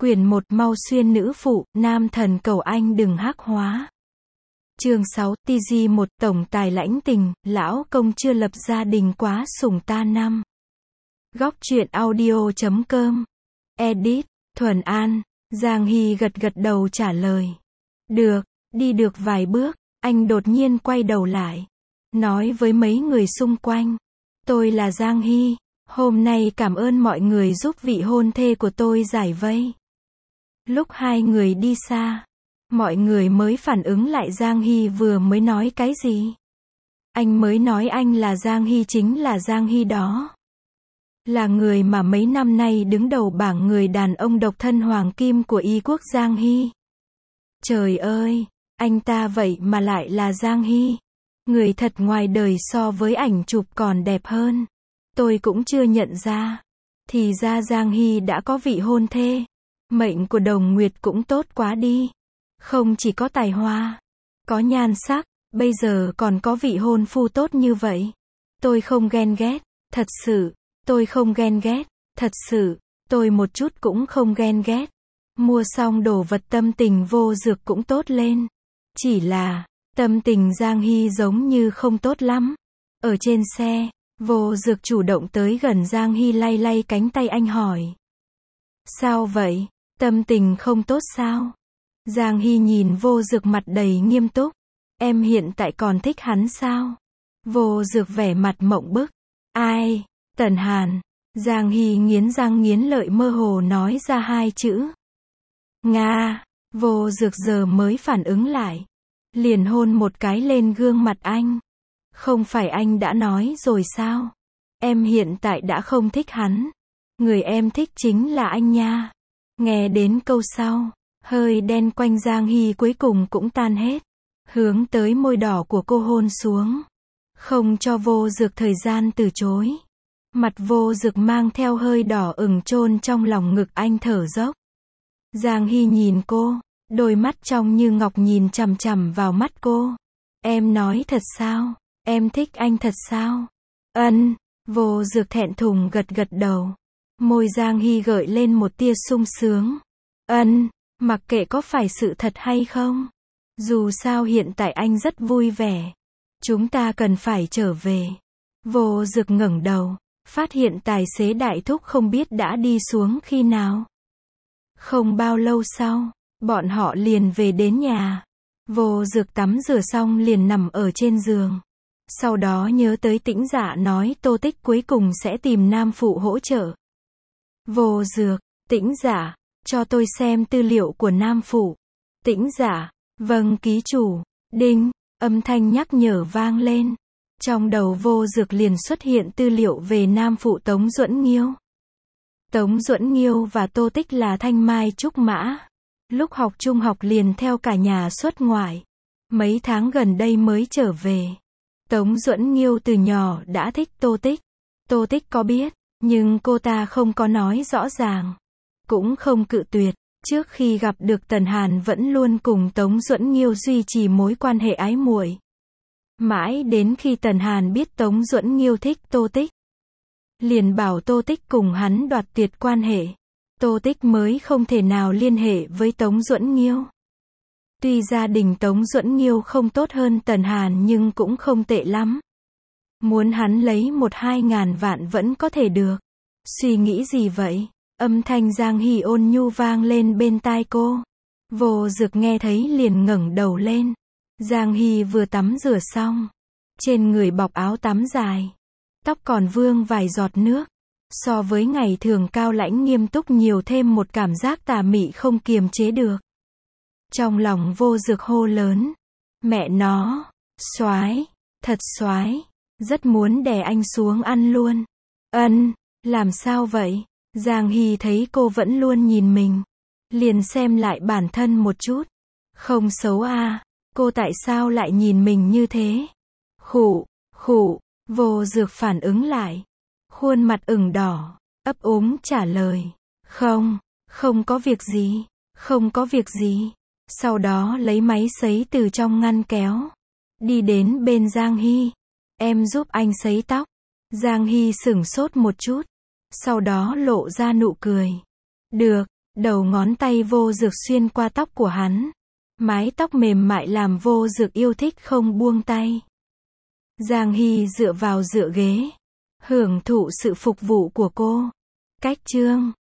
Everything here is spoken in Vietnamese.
Quyển 1 Mau xuyên nữ phụ, nam thần cầu anh đừng hắc hóa. Chương 6, TG 1 Tổng tài lãnh tình, lão công chưa lập gia đình quá sủng ta năm. Góc truyện audio.com. Edit, Thuần An. Giang Hy gật gật đầu trả lời. Được, đi được vài bước, anh đột nhiên quay đầu lại. Nói với mấy người xung quanh. Tôi là Giang Hy, hôm nay cảm ơn mọi người giúp vị hôn thê của tôi giải vây. Lúc hai người đi xa, mọi người mới phản ứng lại Giang Hy vừa mới nói cái gì. Anh mới nói anh là Giang Hy chính là Giang Hy đó. Là người mà mấy năm nay đứng đầu bảng người đàn ông độc thân hoàng kim của Y quốc Giang Hy. Trời ơi, anh ta vậy mà lại là Giang Hy. Người thật ngoài đời so với ảnh chụp còn đẹp hơn. Tôi cũng chưa nhận ra. Thì ra Giang Hy đã có vị hôn thê. Mệnh của Đồng Nguyệt cũng tốt quá đi. Không chỉ có tài hoa, có nhan sắc, bây giờ còn có vị hôn phu tốt như vậy. Tôi không ghen ghét, thật sự. Tôi không ghen ghét, thật sự. Tôi một chút cũng không ghen ghét. Mua xong đồ vật tâm tình Vô Dược cũng tốt lên. Chỉ là, tâm tình Giang Hy giống như không tốt lắm. Ở trên xe, Vô Dược chủ động tới gần Giang Hy lay lay cánh tay anh hỏi. Sao vậy? Tâm tình không tốt sao? Giang Hy nhìn Vô Dược mặt đầy nghiêm túc. Em hiện tại còn thích hắn sao? Vô Dược vẻ mặt mộng bức. Ai? Tần Hàn. Giang Hy nghiến răng nghiến lợi mơ hồ nói ra hai chữ. Nga. Vô Dược giờ mới phản ứng lại. Liền hôn một cái lên gương mặt anh. Không phải anh đã nói rồi sao? Em hiện tại đã không thích hắn. Người em thích chính là anh nha. Nghe đến câu sau, hơi đen quanh Giang Hy cuối cùng cũng tan hết. Hướng tới môi đỏ của cô hôn xuống. Không cho Vô Dược thời gian từ chối. Mặt Vô Dược mang theo hơi đỏ ửng chôn trong lòng ngực anh thở dốc. Giang Hy nhìn cô, đôi mắt trong như ngọc nhìn chằm chằm vào mắt cô. Em nói thật sao? Em thích anh thật sao? Ân. Vô Dược thẹn thùng gật gật đầu. Môi Giang Hy gợi lên một tia sung sướng. Ân. Mặc kệ có phải sự thật hay không. Dù sao hiện tại anh rất vui vẻ. Chúng ta cần phải trở về. Vô Dược ngẩng đầu, phát hiện tài xế đại thúc không biết đã đi xuống khi nào. Không bao lâu sau, bọn họ liền về đến nhà. Vô Dược tắm rửa xong liền nằm ở trên giường. Sau đó nhớ tới Tĩnh Dạ nói Tô Tích cuối cùng sẽ tìm nam phụ hỗ trợ. Vô Dược, Tĩnh Dạ, cho tôi xem tư liệu của nam phụ. Tĩnh Dạ, vâng ký chủ. Đinh, âm thanh nhắc nhở vang lên. Trong đầu Vô Dược liền xuất hiện tư liệu về nam phụ Tống Duẫn Nghiêu. Tống Duẫn Nghiêu và Tô Tích là thanh mai trúc mã. Lúc học trung học liền theo cả nhà xuất ngoại. Mấy tháng gần đây mới trở về. Tống Duẫn Nghiêu từ nhỏ đã thích Tô Tích. Tô Tích có biết, nhưng cô ta không có nói rõ ràng. Cũng không cự tuyệt. Trước khi gặp được Tần Hàn vẫn luôn cùng Tống Duẫn Nghiêu duy trì mối quan hệ ái muội. Mãi đến khi Tần Hàn biết Tống Duẫn Nghiêu thích Tô Tích, liền bảo Tô Tích cùng hắn đoạt tuyệt quan hệ. Tô Tích mới không thể nào liên hệ với Tống Duẫn Nghiêu. Tuy gia đình Tống Duẫn Nghiêu không tốt hơn Tần Hàn nhưng cũng không tệ lắm. Muốn hắn lấy 1-2 ngàn vạn vẫn có thể được. Suy nghĩ gì vậy? Âm thanh Giang Hy ôn nhu vang lên bên tai cô. Vô Dược nghe thấy liền ngẩng đầu lên. Giang Hy vừa tắm rửa xong. Trên người bọc áo tắm dài. Tóc còn vương vài giọt nước. So với ngày thường cao lãnh nghiêm túc nhiều thêm một cảm giác tà mị không kiềm chế được. Trong lòng Vô Dược hô lớn. Mẹ nó, soái, thật soái, rất muốn đè anh xuống ăn luôn. Ân, làm sao vậy? Giang Hy thấy cô vẫn luôn nhìn mình. Liền xem lại bản thân một chút. Không xấu à, cô tại sao lại nhìn mình như thế? Khụ, khụ, Vô Dược phản ứng lại. Khuôn mặt ửng đỏ, ấp úng trả lời. Không, không có việc gì, không có việc gì. Sau đó lấy máy sấy từ trong ngăn kéo. Đi đến bên Giang Hy. Em giúp anh sấy tóc. Giang Hy sửng sốt một chút. Sau đó lộ ra nụ cười. Được, Đầu ngón tay Vô Dược xuyên qua tóc của hắn. Mái tóc mềm mại làm Vô Dược yêu thích không buông tay. Giang Hy dựa vào dựa ghế, hưởng thụ sự phục vụ của cô. Cách chương